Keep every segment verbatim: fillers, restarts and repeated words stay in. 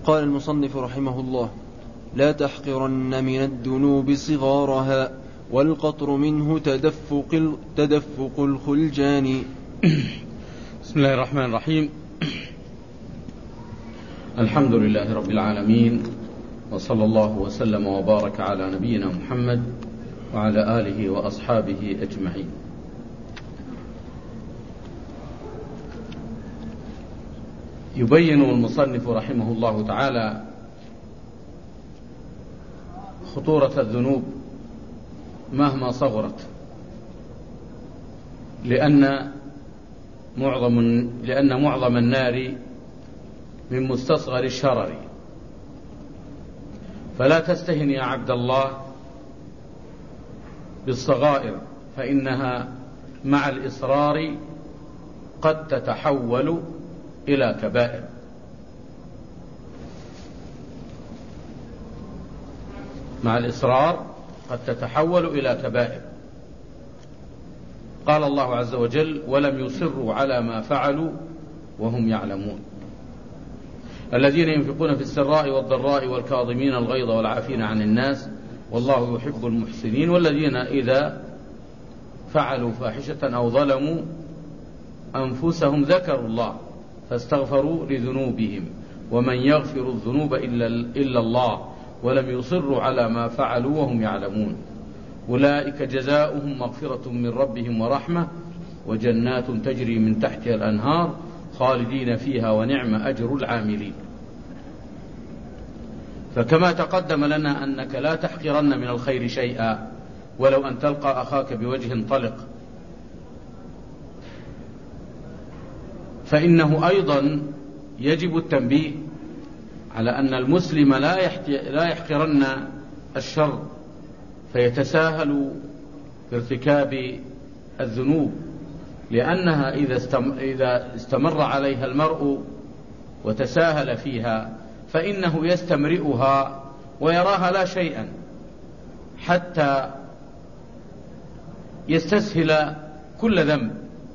قال المصنف رحمه الله: لا تحقرن من الذنوب صغارها، والقطر منه تدفق, تدفق الخلجان. بسم الله الرحمن الرحيم. الحمد لله رب العالمين، وصلى الله وسلم وبارك على نبينا محمد وعلى آله وأصحابه أجمعين. يبين المصنف رحمه الله تعالى خطورة الذنوب مهما صغرت، لأن معظم لأن معظم النار من مستصغر الشرر، فلا تستهن يا عبد الله بالصغائر، فإنها مع الإصرار قد تتحول إلى كبائر. مع الإصرار قد تتحول إلى كبائر. قال الله عز وجل: ولم يصروا على ما فعلوا وهم يعلمون. الذين ينفقون في السراء والضراء والكاظمين الغيظ والعافين عن الناس والله يحب المحسنين، والذين إذا فعلوا فاحشة أو ظلموا أنفسهم ذكروا الله فاستغفروا لذنوبهم ومن يغفر الذنوب إلا الله ولم يصروا على ما فعلوا وهم يعلمون أولئك جزاؤهم مغفرة من ربهم ورحمة وجنات تجري من تحتها الأنهار خالدين فيها ونعم أجر العاملين. فكما تقدم لنا أنك لا تحقرن من الخير شيئا ولو أن تلقى أخاك بوجه طلق، فإنه أيضا يجب التنبيه على أن المسلم لا يحقرن الشر فيتساهل في ارتكاب الذنوب، لأنها إذا استمر عليها المرء وتساهل فيها فإنه يستمرئها ويراها لا شيئا حتى يستسهل كل ذنب.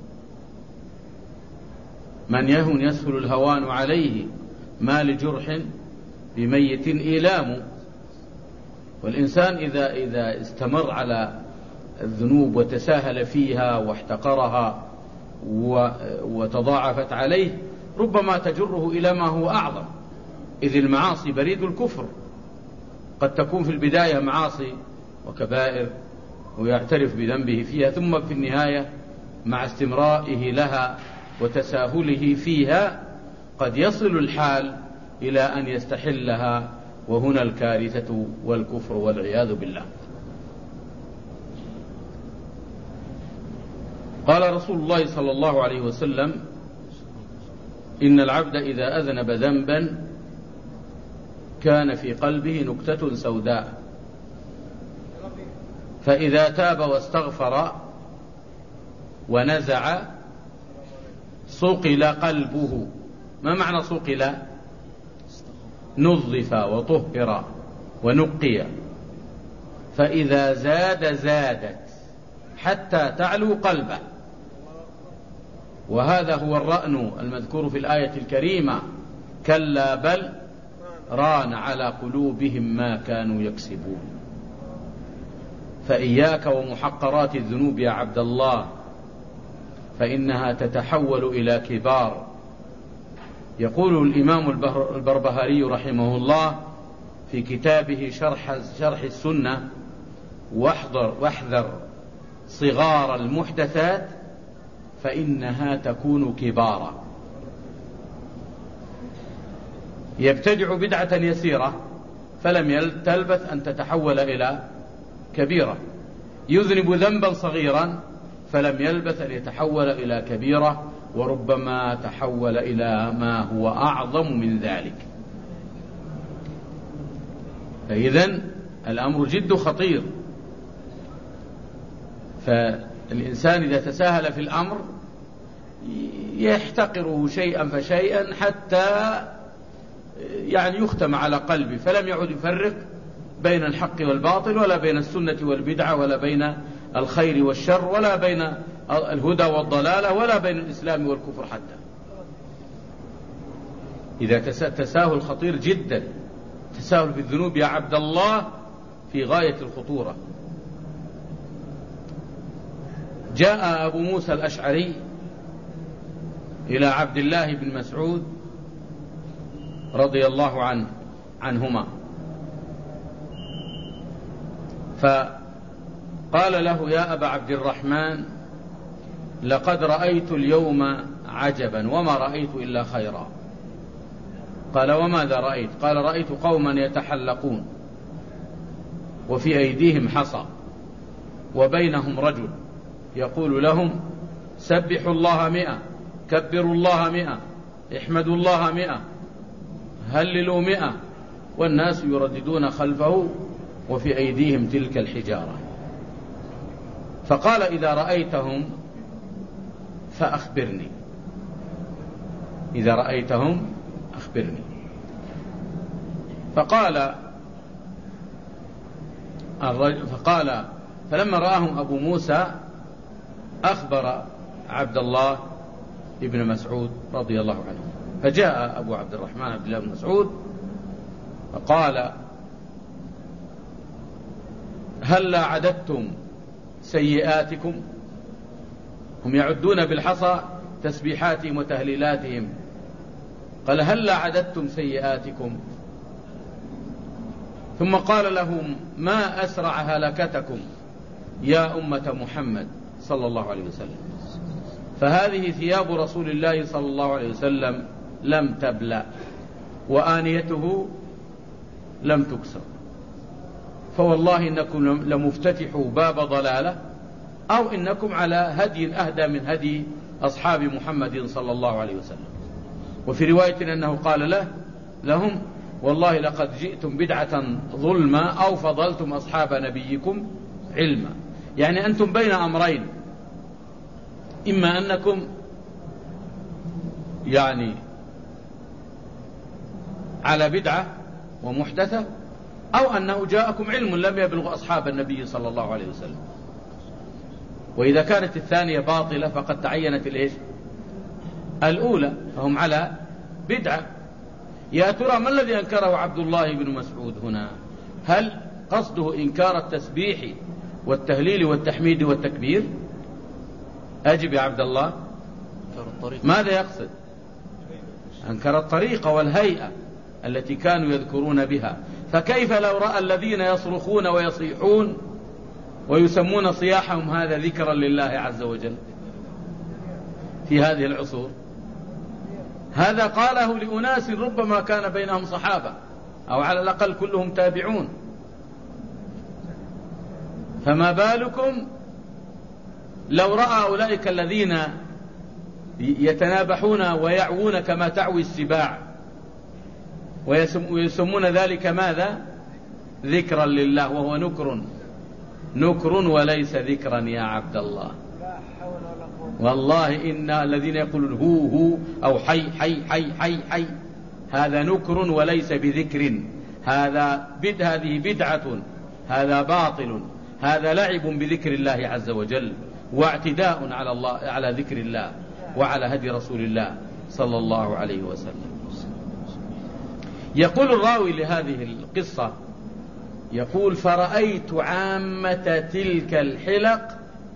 من يهن يسهل الهوان عليه ما لجرح بميت إيلام. والإنسان إذا, إذا استمر على الذنوب وتساهل فيها واحتقرها وتضاعفت عليه ربما تجره إلى ما هو أعظم، إذ المعاصي بريد الكفر. قد تكون في البداية معاصي وكبائر ويعترف بذنبه فيها، ثم في النهاية مع استمرائه لها وتساهله فيها قد يصل الحال إلى أن يستحلها، وهنا الكارثة والكفر والعياذ بالله. قال رسول الله صلى الله عليه وسلم: إن العبد إذا أذنب ذنبا كان في قلبه نكتة سوداء، فإذا تاب واستغفر ونزع صقل قلبه. ما معنى صقل؟ نظف وطهر ونقي. فإذا زاد زادت حتى تعلو قلبه. وهذا هو الرأن المذكور في الآية الكريمة: كلا بل ران على قلوبهم ما كانوا يكسبون. فإياك ومحقرات الذنوب يا عبد الله، فإنها تتحول إلى كبار. يقول الإمام البربهاري رحمه الله في كتابه شرح, شرح السنة: واحذر, واحذر صغار المحدثات فإنها تكون كبارا. يبتدع بدعة يسيرة فلم تلبث أن تتحول إلى كبيرة، يذنب ذنبا صغيرا فلم يلبث أن يتحول إلى كبيرة، وربما تحول إلى ما هو أعظم من ذلك. فإذن الأمر جد خطير. فالإنسان إذا تساهل في الأمر يحتقره شيئا فشيئا حتى يعني يختم على قلبه، فلم يعد يفرق بين الحق والباطل، ولا بين السنة والبدعة، ولا بين الخير والشر، ولا بين الهدى والضلالة، ولا بين الإسلام والكفر حتى. إذا تساهل خطير جدا، تساهل في الذنوب يا عبد الله في غاية الخطورة. جاء أبو موسى الأشعري إلى عبد الله بن مسعود رضي الله عنه عنهما فقال له: يا أبا عبد الرحمن، لقد رأيت اليوم عجبا وما رأيت إلا خيرا. قال: وماذا رأيت؟ قال: رأيت قوما يتحلقون وفي أيديهم حصى وبينهم رجل يقول لهم: سبحوا الله مئة، كبروا الله مئة، احمدوا الله مئة، هللوا مئة، والناس يرددون خلفه وفي أيديهم تلك الحجارة. فقال: إذا رأيتهم فأخبرني، إذا رأيتهم أخبرني. فقال الرجل فقال فلما رآهم أبو موسى أخبر عبد الله ابن مسعود رضي الله عنه. فجاء أبو عبد الرحمن عبد الله بن مسعود فقال: هل عددتم سيئاتكم؟ هم يعدون بالحصى تسبيحاتهم وتهليلاتهم. قال: هل عددتم سيئاتكم؟ ثم قال لهم: ما أسرع هلكتكم يا أمة محمد صلى الله عليه وسلم، فهذه ثياب رسول الله صلى الله عليه وسلم لم تبلى وآنيته لم تكسر، فوالله إنكم لمفتتحوا باب ضلالة، أو إنكم على هدي أهدى من هدي أصحاب محمد صلى الله عليه وسلم. وفي رواية أنه قال له لهم: والله لقد جئتم بدعة ظلما أو فضلتم أصحاب نبيكم علما. يعني أنتم بين أمرين، إما أنكم يعني على بدعة ومحدثة، أو أنه جاءكم علم لم يبلغ أصحاب النبي صلى الله عليه وسلم. وإذا كانت الثانية باطلة فقد تعينت الإيش؟ الأولى، فهم على بدعة. يا ترى ما الذي أنكره عبد الله بن مسعود هنا؟ هل قصده إنكار التسبيح والتهليل والتحميد والتكبير؟ أجب يا عبد الله. ماذا يقصد؟ أنكر الطريقة والهيئة التي كانوا يذكرون بها. فكيف لو رأى الذين يصرخون ويصيحون ويسمون صياحهم هذا ذكرا لله عز وجل في هذه العصور؟ هذا قاله لأناس ربما كان بينهم صحابة أو على الأقل كلهم تابعون، فما بالكم لو رأى أولئك الذين يتنابحون ويعوون كما تعوي السباع ويسمون ذلك ماذا؟ ذكرا لله، وهو نكر نكر وليس ذكرا يا عبد الله. والله إن الذين يقولون هو هو أو حي حي حي حي حي هذا نكر وليس بذكر، هذا بد هذه بدعة، هذا باطل، هذا لعب بذكر الله عز وجل واعتداء على الله، على ذكر الله وعلى هدي رسول الله صلى الله عليه وسلم. يقول الراوي لهذه القصة، يقول: فرأيت عامة تلك الحلق،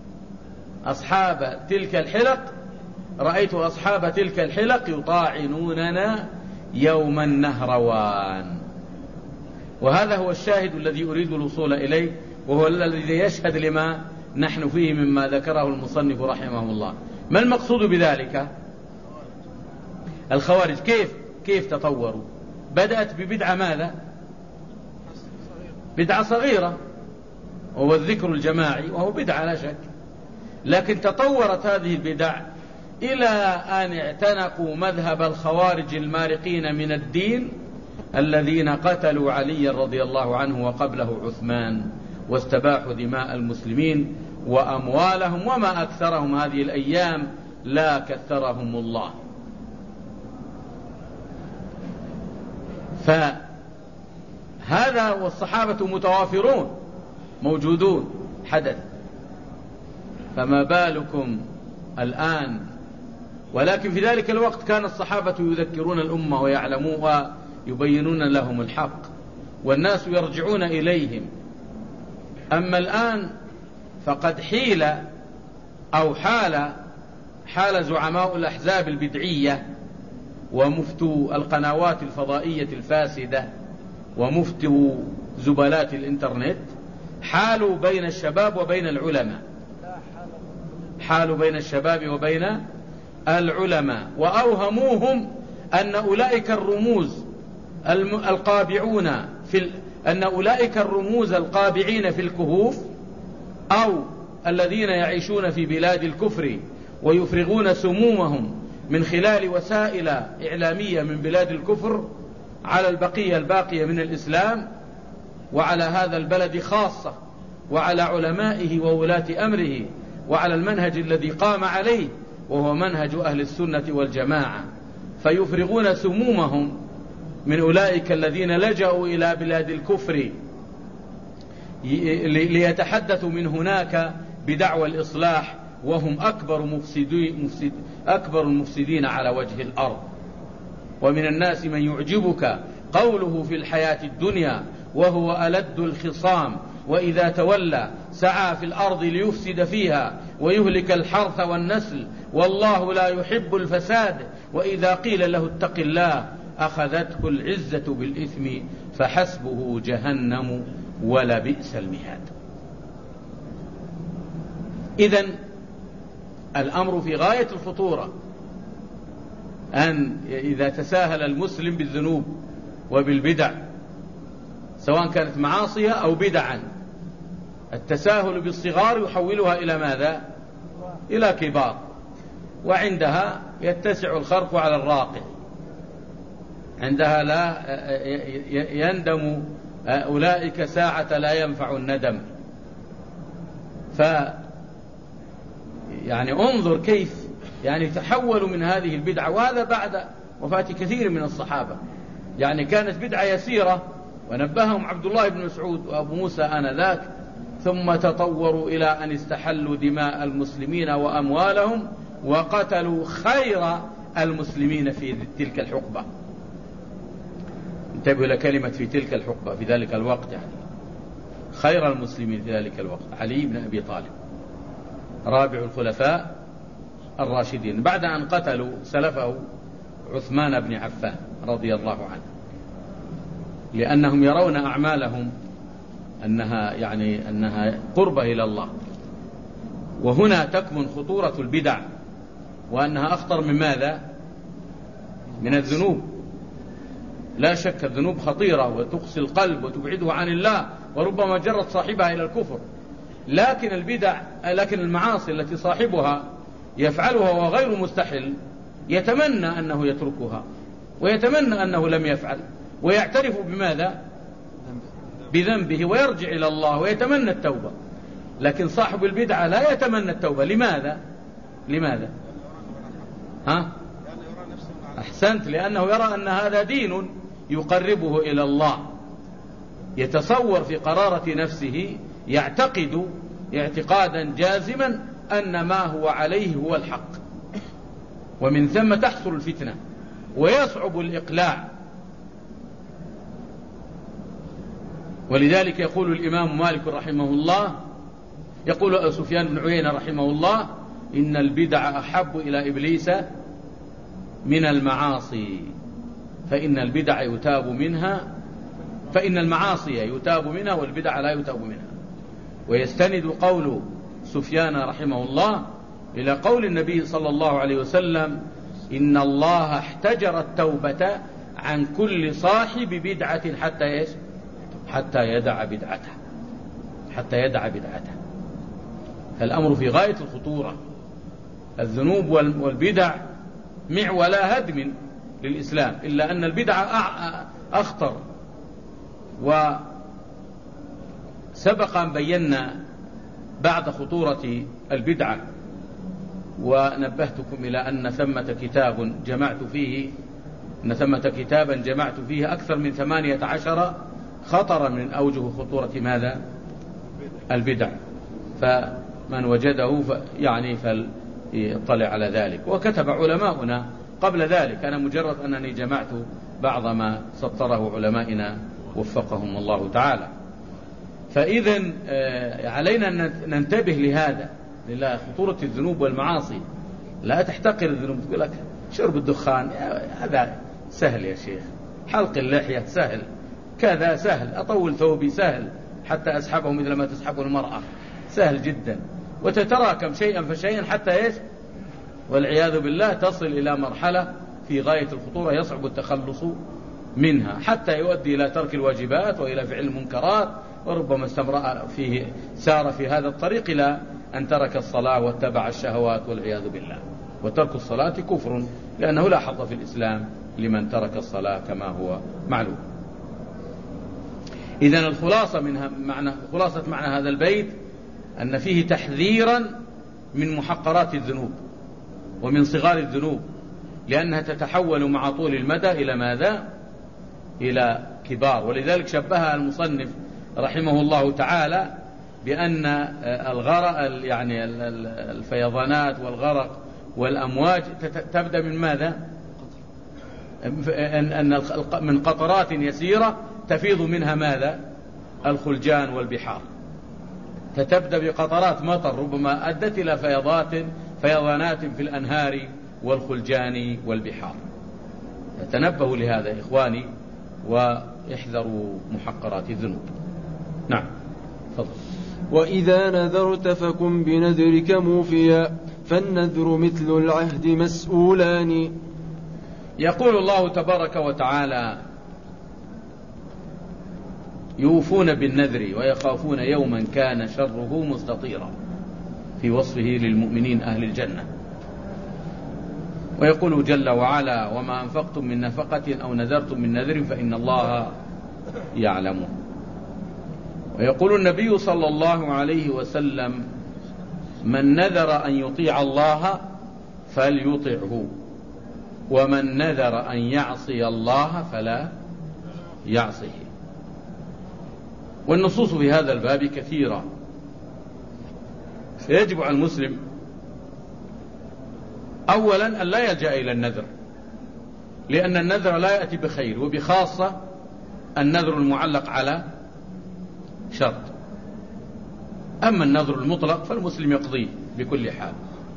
أصحاب تلك الحلق، رأيت أصحاب تلك الحلق يطاعنوننا يوم النهروان. وهذا هو الشاهد الذي أريد الوصول إليه، وهو الذي يشهد لما نحن فيه مما ذكره المصنف رحمه الله. ما المقصود بذلك؟ الخوارج كيف كيف تطوروا؟ بدأت ببدعة ماذا؟ بدعة صغيرة، وهو الذكر الجماعي، وهو بدعة لا شك، لكن تطورت هذه البدع إلى أن اعتنقوا مذهب الخوارج المارقين من الدين الذين قتلوا علي رضي الله عنه وقبله عثمان، واستباحوا دماء المسلمين وأموالهم، وما أكثرهم هذه الأيام، لا كثرهم الله. فهذا والصحابة متوافرون موجودون، حدث، فما بالكم الآن ولكن في ذلك الوقت كان الصحابة يذكرون الأمة ويعلمون ويبينون لهم الحق والناس يرجعون إليهم. أما الآن فقد حيل أو حال حال زعماء الأحزاب البدعية ومفتو القنوات الفضائية الفاسدة ومفتو زبلات الإنترنت، حالوا بين الشباب وبين العلماء، حالوا بين الشباب وبين العلماء، وأوهموهم أن أولئك الرموز القابعون في أن أولئك الرموز القابعين في الكهوف أو الذين يعيشون في بلاد الكفر ويفرغون سمومهم من خلال وسائل إعلامية من بلاد الكفر على البقية الباقية من الإسلام وعلى هذا البلد خاصة وعلى علمائه وولاة أمره وعلى المنهج الذي قام عليه وهو منهج أهل السنة والجماعة، فيفرغون سمومهم من أولئك الذين لجأوا إلى بلاد الكفر ليتحدثوا من هناك بدعوى الإصلاح، وهم أكبر مفسدين مفسد أكبر المفسدين على وجه الأرض. ومن الناس من يعجبك قوله في الحياة الدنيا وهو ألد الخصام وإذا تولى سعى في الأرض ليفسد فيها ويهلك الحرث والنسل والله لا يحب الفساد، وإذا قيل له اتق الله أخذته العزة بالإثم فحسبه جهنم ولبئس المهاد. إذن الأمر في غاية الخطورة أن إذا تساهل المسلم بالذنوب وبالبدع سواء كانت معاصية أو بدعا، التساهل بالصغار يحولها إلى ماذا؟ إلى كبار، وعندها يتسع الخرق على الراقع، عندها لا يندم أولئك ساعة لا ينفع الندم. ف يعني انظر كيف يعني تحولوا من هذه البدعة، وهذا بعد وفاة كثير من الصحابة. يعني كانت بدعة يسيرة ونبههم عبد الله بن مسعود وأبو موسى آنذاك، ثم تطوروا إلى أن استحلوا دماء المسلمين وأموالهم وقتلوا خير المسلمين في تلك الحقبة. انتبهوا لكلمة في تلك الحقبة، في ذلك الوقت، يعني خير المسلمين في ذلك الوقت علي بن أبي طالب رابع الخلفاء الراشدين، بعد أن قتلوا سلفه عثمان بن عفان رضي الله عنه، لأنهم يرون أعمالهم أنها يعني أنها قربة إلى الله. وهنا تكمن خطورة البدع، وأنها أخطر من ماذا؟ من الذنوب. لا شك الذنوب خطيرة وتقسي القلب وتبعده عن الله وربما جرت صاحبها إلى الكفر، لكن البدع لكن المعاصي التي صاحبها يفعلها وهو غير مستحل يتمنى أنه يتركها ويتمنى أنه لم يفعل ويعترف بماذا؟ بذنبه ويرجع إلى الله ويتمنى التوبة. لكن صاحب البدعة لا يتمنى التوبة. لماذا؟ لماذا؟ ها؟ أحسنت، لأنه يرى أن هذا دين يقربه إلى الله، يتصور في قرارة نفسه، يعتقد اعتقادا جازما أن ما هو عليه هو الحق، ومن ثم تحصل الفتنة ويصعب الإقلاع. ولذلك يقول الإمام مالك رحمه الله، يقول سفيان بن عيينة رحمه الله: إن البدع أحب إلى إبليس من المعاصي، فإن البدع يتاب منها فإن المعاصي يتاب منها والبدع لا يتاب منها. ويستند قول سفيان رحمه الله إلى قول النبي صلى الله عليه وسلم: إن الله احتجر التوبة عن كل صاحب بدعة حتى إيش؟ حتى يدع بدعته، حتى يدع بدعته. فالأمر في غاية الخطورة. الذنوب والبدع معولا هدم للإسلام، إلا أن البدع أخطر. وسبق أن بينا بعد خطورة البدعة ونبهتكم إلى أن ثمة كتاب جمعت فيه أن ثمة كتابا جمعت فيه أكثر من ثمانية عشر خطرا من أوجه خطورة ماذا؟ البدع. فمن وجده يعني يطلع على ذلك. وكتب علماؤنا قبل ذلك، أنا مجرد أنني جمعت بعض ما سطره علمائنا وفقهم الله تعالى. فإذا علينا أن ننتبه لهذا، لله خطورة الذنوب والمعاصي. لا تحتقر الذنوب، تقول لك شرب الدخان هذا سهل يا شيخ، حلق اللحية سهل، كذا سهل، أطول ثوبي سهل، حتى أسحبه مثل ما تسحب المرأة، سهل جدا. وتتراكم شيئا فشيئا حتى إيش؟ والعياذ بالله تصل إلى مرحلة في غاية الخطورة يصعب التخلص منها، حتى يؤدي إلى ترك الواجبات وإلى فعل المنكرات، وربما استمر فيه سار في هذا الطريق إلى أن ترك الصلاة واتبع الشهوات والعياذ بالله. وترك الصلاة كفر، لأنه لا حظ في الإسلام لمن ترك الصلاة كما هو معلوم. إذن الخلاصة منها معنى خلاصة معنى هذا البيت أن فيه تحذيرا من محقرات الذنوب ومن صغار الذنوب، لأنها تتحول مع طول المدى إلى ماذا؟ إلى كبار. ولذلك شبهها المصنف رحمه الله تعالى بأن الغرق يعني الفيضانات والغرق والأمواج تبدأ من ماذا؟ أن من قطرات يسيرة تفيض منها ماذا؟ الخلجان والبحار. فتبدأ بقطرات مطر ربما أدت إلى فيضات فيضانات في الأنهار والخلجان والبحار. فتنبهوا لهذا إخواني واحذروا محقرات الذنوب. نعم فضل. وإذا نذرت فكن بنذرك موفيا، فالنذر مثل العهد مسؤولان. يقول الله تبارك وتعالى يوفون بالنذر ويخافون يوما كان شره مستطيرا في وصفه للمؤمنين أهل الجنة. ويقول جل وعلا وما أنفقتم من نفقة أو نذرتم من نذر فإن الله يعلمه. ويقول النبي صلى الله عليه وسلم من نذر أن يطيع الله فليطعه، ومن نذر أن يعصي الله فلا يعصيه. والنصوص في هذا الباب كثيرة. فيجب على المسلم أولا أن لا يلجأ إلى النذر، لأن النذر لا يأتي بخير، وبخاصة النذر المعلق على شرط. أما النذر المطلق فالمسلم يقضيه بكل حال.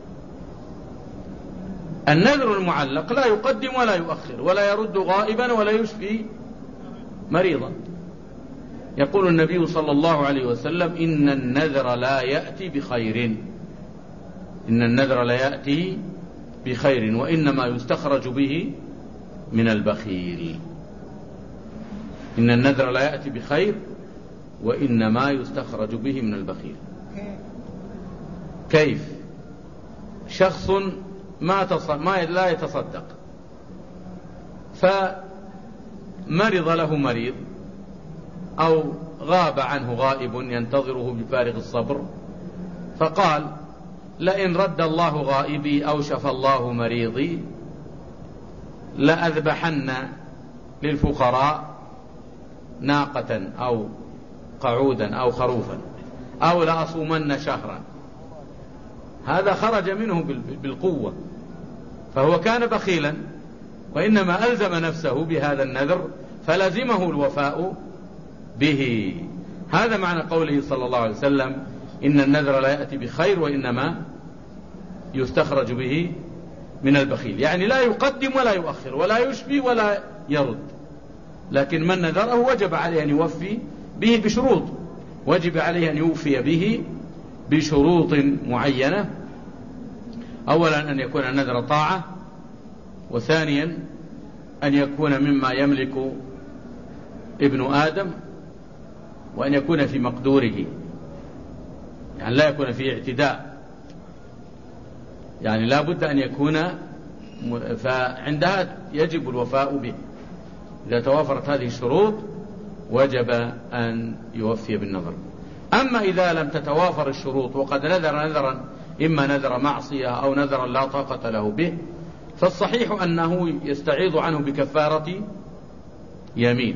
النذر المعلق لا يقدم ولا يؤخر، ولا يرد غائبا ولا يشفي مريضا. يقول النبي صلى الله عليه وسلم إن النذر لا يأتي بخير، إن النذر لا يأتي بخير وإنما يستخرج به من البخيل. إن النذر لا يأتي بخير وإنما يستخرج به من البخيل. كيف؟ شخص ما, ما لا يتصدق، فمرض له مريض أو غاب عنه غائب ينتظره بفارغ الصبر، فقال لئن رد الله غائبي أو شفى الله مريضي لأذبحن للفقراء ناقة أو قعودا أو خروفا أو لأصومن شهرا. هذا خرج منه بالقوة، فهو كان بخيلا، وإنما ألزم نفسه بهذا النذر فلزمه الوفاء به. هذا معنى قوله صلى الله عليه وسلم إن النذر لا يأتي بخير وإنما يستخرج به من البخيل. يعني لا يقدم ولا يؤخر ولا يشفي ولا يرد، لكن من نذره وجب عليه أن يوفي به بشروط، وجب عليه أن يوفي به بشروط معينة. أولا أن يكون النذر طاعة، وثانيا أن يكون مما يملك ابن آدم، وأن يكون في مقدوره، يعني لا يكون فيه اعتداء، يعني لا بد أن يكون، فعندها يجب الوفاء به. إذا توافرت هذه الشروط وجب أن يوفي بالنذر. أما إذا لم تتوافر الشروط وقد نذر نذرا إما نذر معصية أو نذرا لا طاقة له به، فالصحيح أنه يستعيض عنه بكفارة يمين.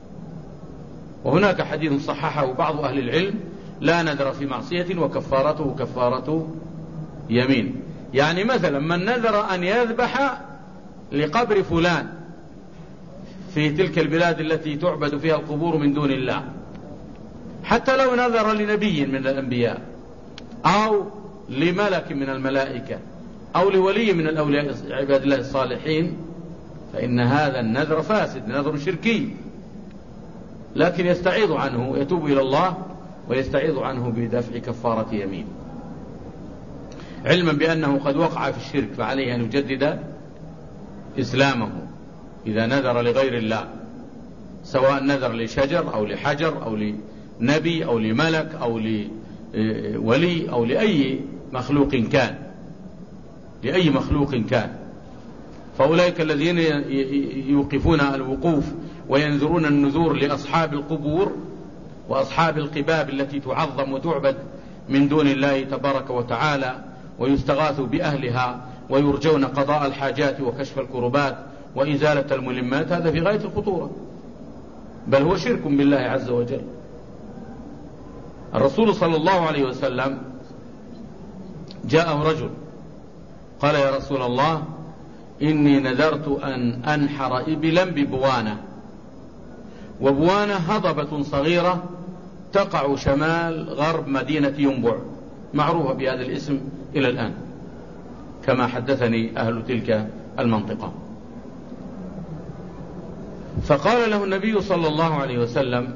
وهناك حديث صححه بعض أهل العلم لا نذر في معصية وكفارته كفارة يمين. يعني مثلا من نذر أن يذبح لقبر فلان في تلك البلاد التي تعبد فيها القبور من دون الله، حتى لو نذر لنبي من الأنبياء أو لملك من الملائكة أو لولي من الأولياء عباد الله الصالحين، فإن هذا النذر فاسد، نذر شركي، لكن يستعيض عنه، يتوب إلى الله ويستعيض عنه بدفع كفارة يمين، علما بأنه قد وقع في الشرك، فعليه أن يجدد إسلامه إذا نذر لغير الله، سواء نذر لشجر أو لحجر أو لنبي أو لملك أو لولي أو لأي مخلوق كان، لأي مخلوق كان. فأولئك الذين يوقفون الوقوف وينذرون النذور لأصحاب القبور وأصحاب القباب التي تعظم وتعبد من دون الله تبارك وتعالى، ويستغاث بأهلها ويرجون قضاء الحاجات وكشف الكربات وإزالة الملمات، هذا في غاية الخطورة، بل هو شرك بالله عز وجل. الرسول صلى الله عليه وسلم جاءه رجل قال: يا رسول الله، إني نذرت أن أنحر إبلا ببوانة، وبوانة هضبة صغيرة تقع شمال غرب مدينة ينبع، معروفة بهذا الاسم إلى الآن كما حدثني أهل تلك المنطقة. فقال له النبي صلى الله عليه وسلم: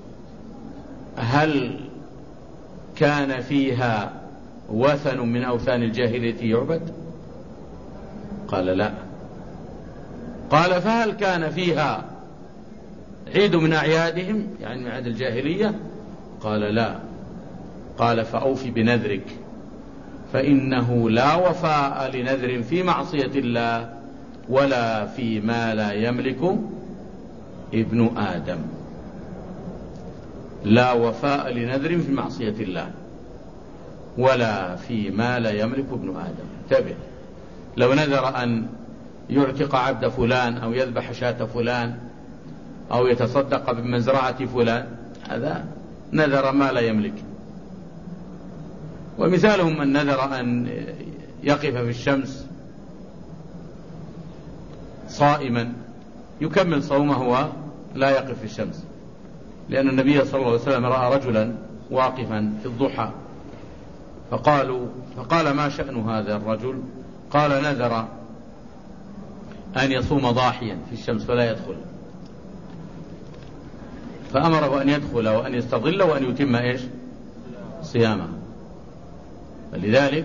هل كان فيها وثن من أوثان الجاهلية يعبد؟ قال: لا. قال: فهل كان فيها عيد من أعيادهم، يعني من أعياد الجاهلية؟ قال: لا. قال: فأوفي بنذرك، فإنه لا وفاء لنذر في معصية الله ولا في ما لا يملك ابن آدم. لا وفاء لنذر في معصية الله ولا في ما لا يملك ابن آدم. انتبه، لو نذر أن يعتق عبد فلان أو يذبح شاة فلان أو يتصدق بمزرعة فلان، هذا نذر ما لا يملك. ومثالهم من نذر أن يقف في الشمس صائما يكمل صومه ولا يقف في الشمس، لأن النبي صلى الله عليه وسلم رأى رجلا واقفا في الضحى فقالوا فقال: ما شأن هذا الرجل؟ قال: نذر أن يصوم ضاحيا في الشمس فلا يدخل، فأمره أن يدخل وأن يستظل وأن يتم إيش؟ صيامه. فلذلك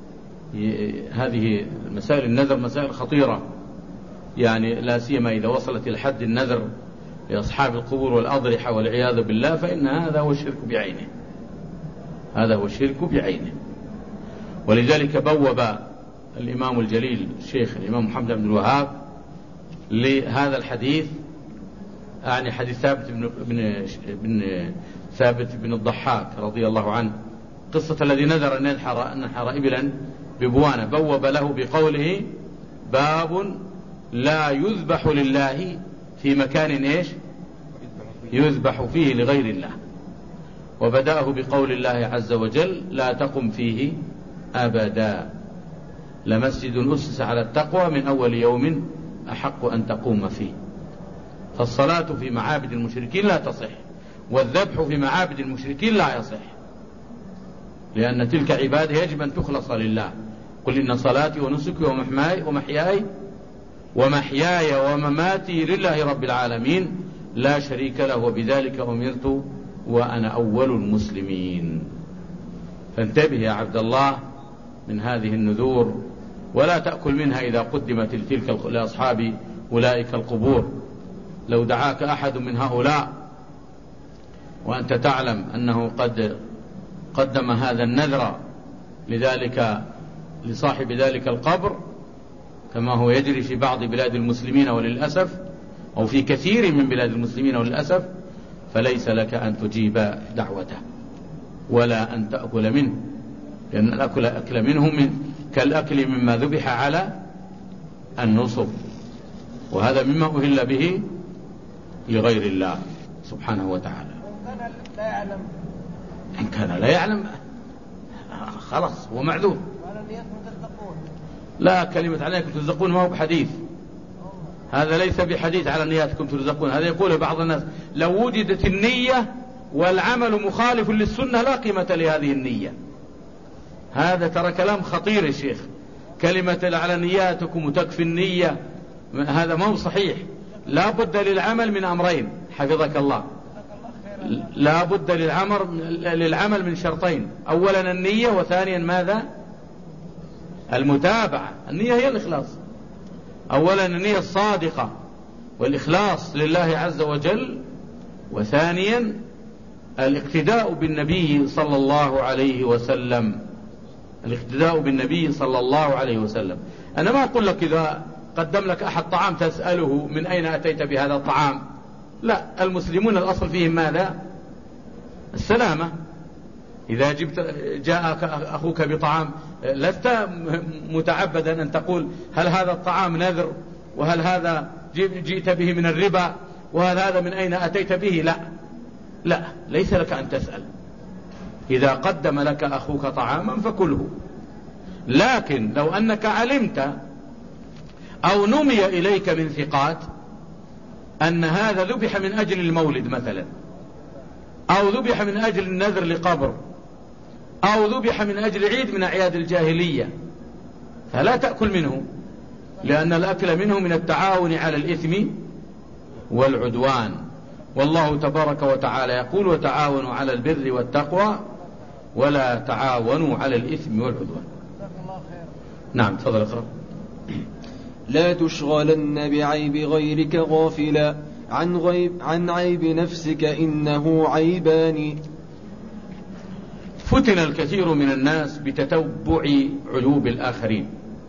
هذه مسائل النذر مسائل خطيرة، يعني لا سيما إذا وصلت إلى حد النذر لأصحاب القبور والأضرحة والعياذ بالله، فإن هذا هو الشرك بعينه، هذا هو الشرك بعينه. ولذلك بوب الإمام الجليل الشيخ الإمام محمد بن الوهاب لهذا الحديث، يعني حديث ثابت بن, بن, بن ثابت بن الضحاك رضي الله عنه، قصة الذي نذر أن ينحر, أن ينحر إبلا ببوانة، بوب له بقوله: باب لا يذبح لله في مكان إيش؟ يذبح فيه لغير الله. وبدأه بقول الله عز وجل: لا تقم فيه أبدا، لمسجد أسس على التقوى من أول يوم أحق أن تقوم فيه. فالصلاة في معابد المشركين لا تصح، والذبح في معابد المشركين لا يصح، لأن تلك عبادة يجب أن تخلص لله. قل إن صلاتي ونسكي ومحياي ومحياي ومحياي ومماتي لله رب العالمين لا شريك له وبذلك أمرت وأنا أول المسلمين. فانتبه يا عبد الله من هذه النذور، ولا تأكل منها إذا قدمت لتلك لأصحاب أولئك القبور. لو دعاك أحد من هؤلاء وأنت تعلم أنه قد قدم هذا النذر لذلك لصاحب ذلك القبر، كما هو يجري في بعض بلاد المسلمين وللأسف، أو في كثير من بلاد المسلمين وللأسف، فليس لك أن تجيب دعوته ولا أن تأكل منه، لأن الأكل أكل منه من كالأكل مما ذبح على النصب، وهذا مما أهل به لغير الله سبحانه وتعالى. لا يعلم إن كان لا يعلم خلاص هو معذور. لا، كلمة عليكم ترزقون ما هو بحديث، هذا ليس بحديث على نياتكم ترزقون. هذا يقول بعض الناس لو وجدت النية والعمل مخالف للسنة لا قيمة لهذه النية. هذا ترى كلام خطير يا شيخ، كلمة على نياتكم وتكفي النية، هذا ما هو صحيح. لا بد للعمل من أمرين حفظك الله، لا بد للعمل من شرطين، أولا النية، وثانيا ماذا؟ المتابعة. النية هي الإخلاص، أولا النية الصادقة والإخلاص لله عز وجل، وثانيا الاقتداء بالنبي صلى الله عليه وسلم، الاقتداء بالنبي صلى الله عليه وسلم. أنا ما أقول لك إذا قدم لك أحد طعام تسأله من أين أتيت بهذا الطعام، لا، المسلمون الأصل فيهم ماذا؟ السلامة. إذا جبت جاءك أخوك بطعام لست متعبدا أن تقول هل هذا الطعام نذر، وهل هذا جئت به من الربا، وهل هذا من أين أتيت به، لا لا، ليس لك أن تسأل. إذا قدم لك أخوك طعاما فكله. لكن لو أنك علمت أو نمي إليك من ثقات أن هذا ذبح من أجل المولد مثلا، أو ذبح من أجل النذر لقبر، أو ذبح من أجل عيد من أعياد الجاهلية، فلا تأكل منه، لأن الأكل منه من التعاون على الإثم والعدوان. والله تبارك وتعالى يقول وتعاونوا على البر والتقوى ولا تعاونوا على الإثم والعدوان. نعم تفضل اقرأ. لا تشغلن بعيب غيرك غافلا عن, غيب عن عيب نفسك إنه عيبان. فتن الكثير من الناس بتتبع عيوب الآخرين.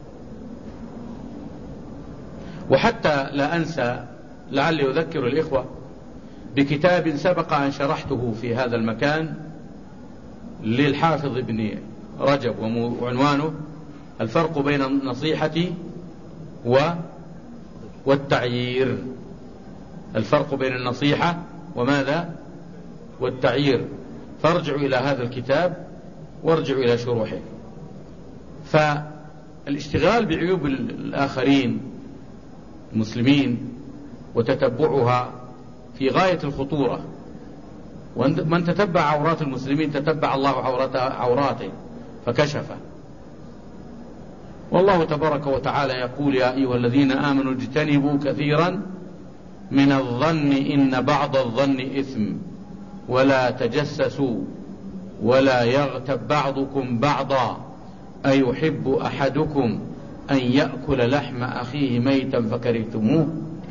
وحتى لا أنسى لعلي أذكر الإخوة بكتاب سبق أن شرحته في هذا المكان للحافظ ابن رجب، وعنوانه الفرق بين النصيحة و والتعيير. الفرق بين النصيحة وماذا؟ والتعيير. فارجعوا إلى هذا الكتاب وارجعوا إلى شروحه. فالاشتغال بعيوب الآخرين المسلمين وتتبعها في غاية الخطورة، ومن تتبع عورات المسلمين تتبع الله عوراته فكشفه. والله تبارك وتعالى يقول يا أيها الذين آمنوا اجتنبوا كثيرا من الظن إن بعض الظن إثم ولا تجسسوا ولا يغتب بعضكم بعضا أيحب أحدكم أن يأكل لحم أخيه ميتا فكرهتموه.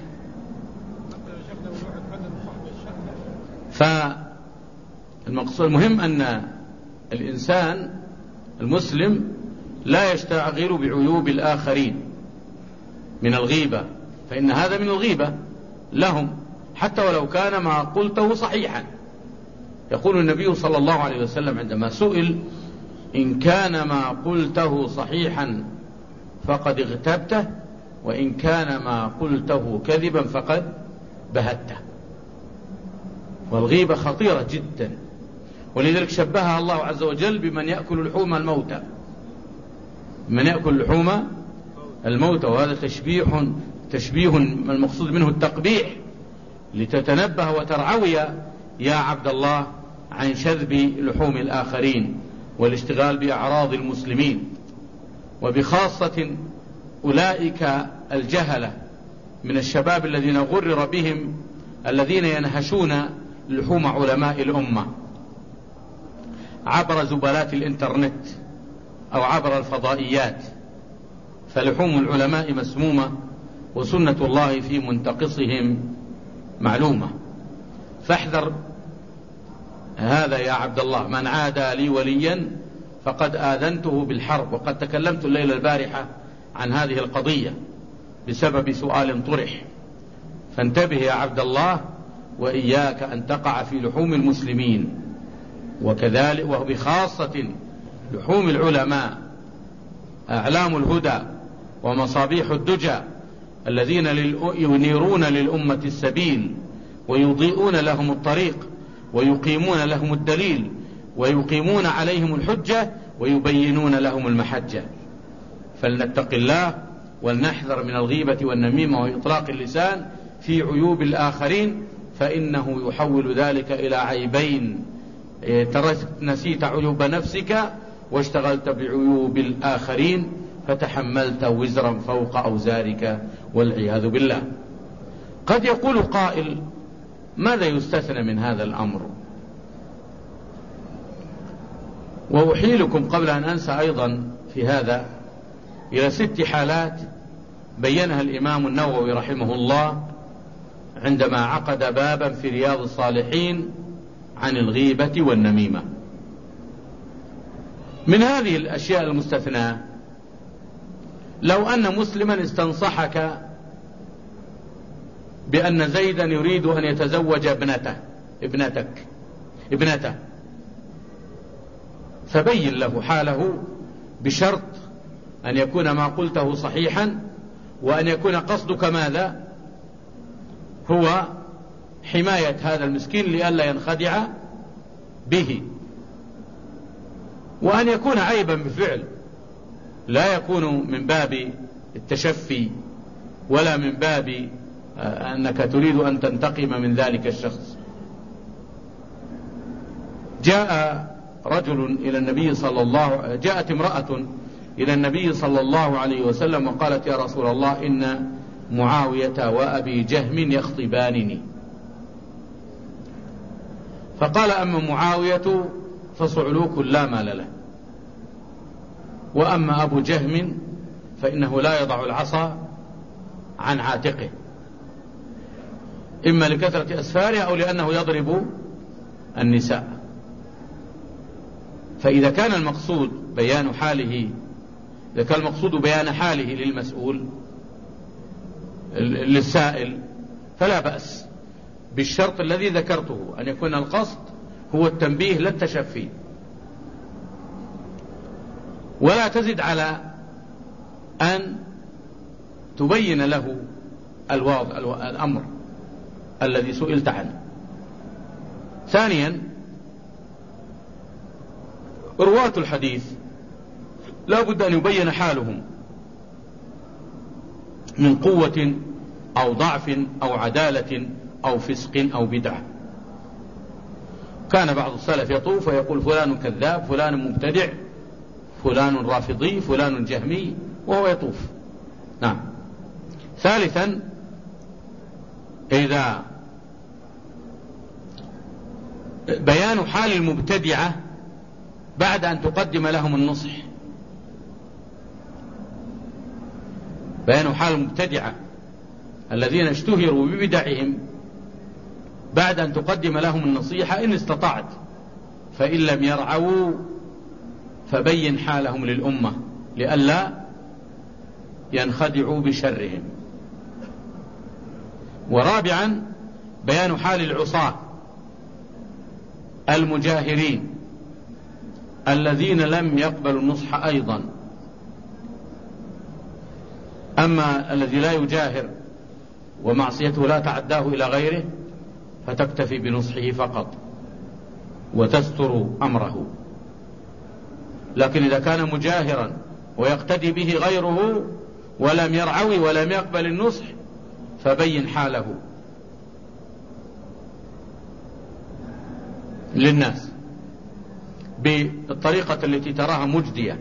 فالمقصود المهم أن الإنسان المسلم لا يشتغل بعيوب الآخرين من الغيبة، فإن هذا من الغيبة لهم حتى ولو كان ما قلته صحيحا. يقول النبي صلى الله عليه وسلم عندما سئل إن كان ما قلته صحيحا فقد اغتبته، وإن كان ما قلته كذبا فقد بهته. والغيبة خطيرة جدا، ولذلك شبهها الله عز وجل بمن يأكل لحوم الموتى، من يأكل لحوم الموتى. وهذا تشبيه تشبيه المقصود منه التقبيح، لتتنبه وترعوي يا عبد الله عن شذب لحوم الآخرين والاشتغال بأعراض المسلمين، وبخاصة أولئك الجهلة من الشباب الذين غرر بهم، الذين ينهشون لحوم علماء الأمة عبر زبالات الإنترنت أو عبر الفضائيات. فلحوم العلماء مسمومة، وسنة الله في منتقصهم معلومة. فاحذر هذا يا عبد الله. من عادى لي وليا فقد آذنته بالحرب. وقد تكلمت الليلة البارحة عن هذه القضية بسبب سؤال طرح، فانتبه يا عبد الله وإياك أن تقع في لحوم المسلمين، وكذلك وبخاصة لحوم العلماء أعلام الهدى ومصابيح الدجى الذين ينيرون للأمة السبيل ويضيئون لهم الطريق ويقيمون لهم الدليل ويقيمون عليهم الحجة ويبينون لهم المحجة. فلنتق الله ولنحذر من الغيبة والنميمة وإطلاق اللسان في عيوب الآخرين، فإنه يحول ذلك إلى عيبين: نسيت عيوب نفسك واشتغلت بعيوب الآخرين فتحملت وزرا فوق أوزارك والعياذ بالله. قد يقول قائل: ماذا يستثنى من هذا الأمر؟ وأحيلكم قبل أن أنسى أيضا في هذا إلى ست حالات بينها الإمام النووي رحمه الله عندما عقد بابا في رياض الصالحين عن الغيبة والنميمة. من هذه الأشياء المستثناة: لو أن مسلما استنصحك بأن زيدا يريد أن يتزوج ابنته ابنتك ابنته فبين له حاله بشرط أن يكون ما قلته صحيحا، وأن يكون قصدك ماذا؟ هو حماية هذا المسكين لئلا ينخدع به، وأن يكون عيبا بفعل، لا يكون من باب التشفي ولا من باب أنك تريد أن تنتقم من ذلك الشخص. جاء رجل إلى النبي صلى الله جاءت امرأة إلى النبي صلى الله عليه وسلم وقالت: يا رسول الله، إن معاوية وأبي جهم يخطبانني. فقال: أما معاوية فصعلوك لا مال له، وأما أبو جهم فإنه لا يضع العصا عن عاتقه، إما لكثرة أسفاره أو لأنه يضرب النساء. فإذا كان المقصود بيان حاله إذا كان المقصود بيان حاله للمسؤول للسائل فلا بأس، بالشرط الذي ذكرته، أن يكون القصد هو التنبيه لا التشفي، ولا تزد على أن تبين له الواضع الأمر الذي سئلت عنه. ثانيا: رواة الحديث لا بد أن يبين حالهم من قوة أو ضعف أو عدالة أو فسق أو بدعة. كان بعض السلف يطوف ويقول: فلان كذاب، فلان مبتدع، فلان رافضي، فلان جهمي، وهو يطوف. نعم. ثالثا: إذا بيان حال المبتدعة بعد أن تقدم لهم النصح، بيان حال المبتدعة الذين اشتهروا ببدعهم بعد أن تقدم لهم النصيحة إن استطعت، فإن لم يرعوا فبين حالهم للأمة لئلا ينخدعوا بشرهم. ورابعا: بيان حال العصاة المجاهرين الذين لم يقبلوا النصح أيضا. أما الذي لا يجاهر ومعصيته لا تعداه إلى غيره فتكتفي بنصحه فقط وتستر أمره، لكن إذا كان مجاهرا ويقتدي به غيره ولم يرعوي ولم يقبل النصح فبين حاله للناس بالطريقة التي تراها مجدية.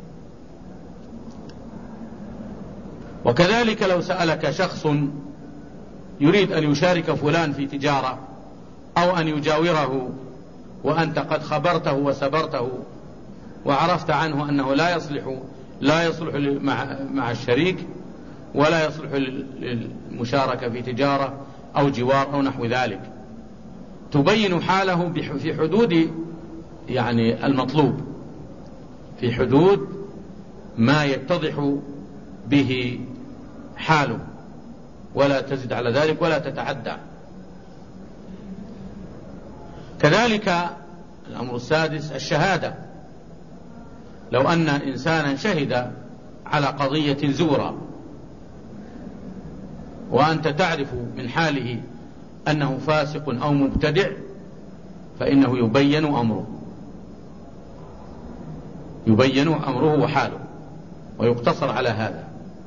وكذلك لو سألك شخص يريد أن يشارك فلان في تجارة أو أن يجاوره وأنت قد خبرته وسبرته وعرفت عنه أنه لا يصلح لا يصلح مع مع الشريك ولا يصلح للمشاركة في تجارة أو جوار أو نحو ذلك، تبين حاله في حدود يعني المطلوب، في حدود ما يتضح به حاله، ولا تزد على ذلك ولا تتعدى. كذلك الأمر السادس: الشهادة. لو أن إنسانا شهد على قضية زورا وأنت تعرف من حاله أنه فاسق أو مبتدع فإنه يبين أمره. يبين أمره وحاله ويقتصر على هذا.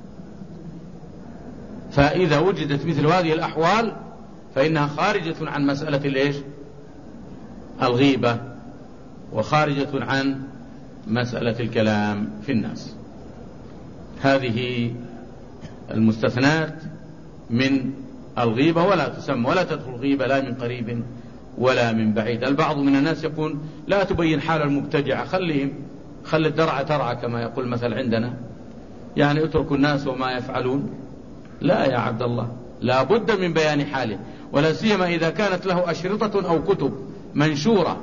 فإذا وجدت مثل هذه الأحوال فإنها خارجة عن مسألة الإيش؟ الغيبة، وخارجة عن مسألة الكلام في الناس. هذه المستثنات من الغيبة، ولا تسمى ولا تدخل غيبة لا من قريب ولا من بعيد. البعض من الناس يقول لا تبين حال المبتدعة، خليهم، خلي الدرع ترعى كما يقول مثل عندنا، يعني اتركوا الناس وما يفعلون. لا يا عبد الله، لا بد من بيان حاله، ولا سيما إذا كانت له أشرطة أو كتب منشورة،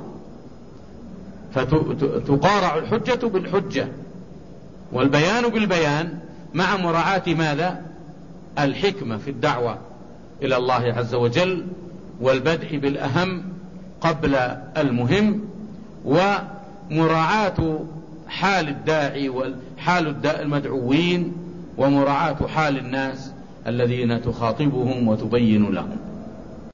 فتقارع الحجة بالحجة والبيان بالبيان مع مراعاة ماذا؟ الحكمة في الدعوة إلى الله عز وجل، والبدء بالأهم قبل المهم، ومراعاة حال الداعي وحال المدعوين، ومراعاة حال الناس الذين تخاطبهم وتبين لهم.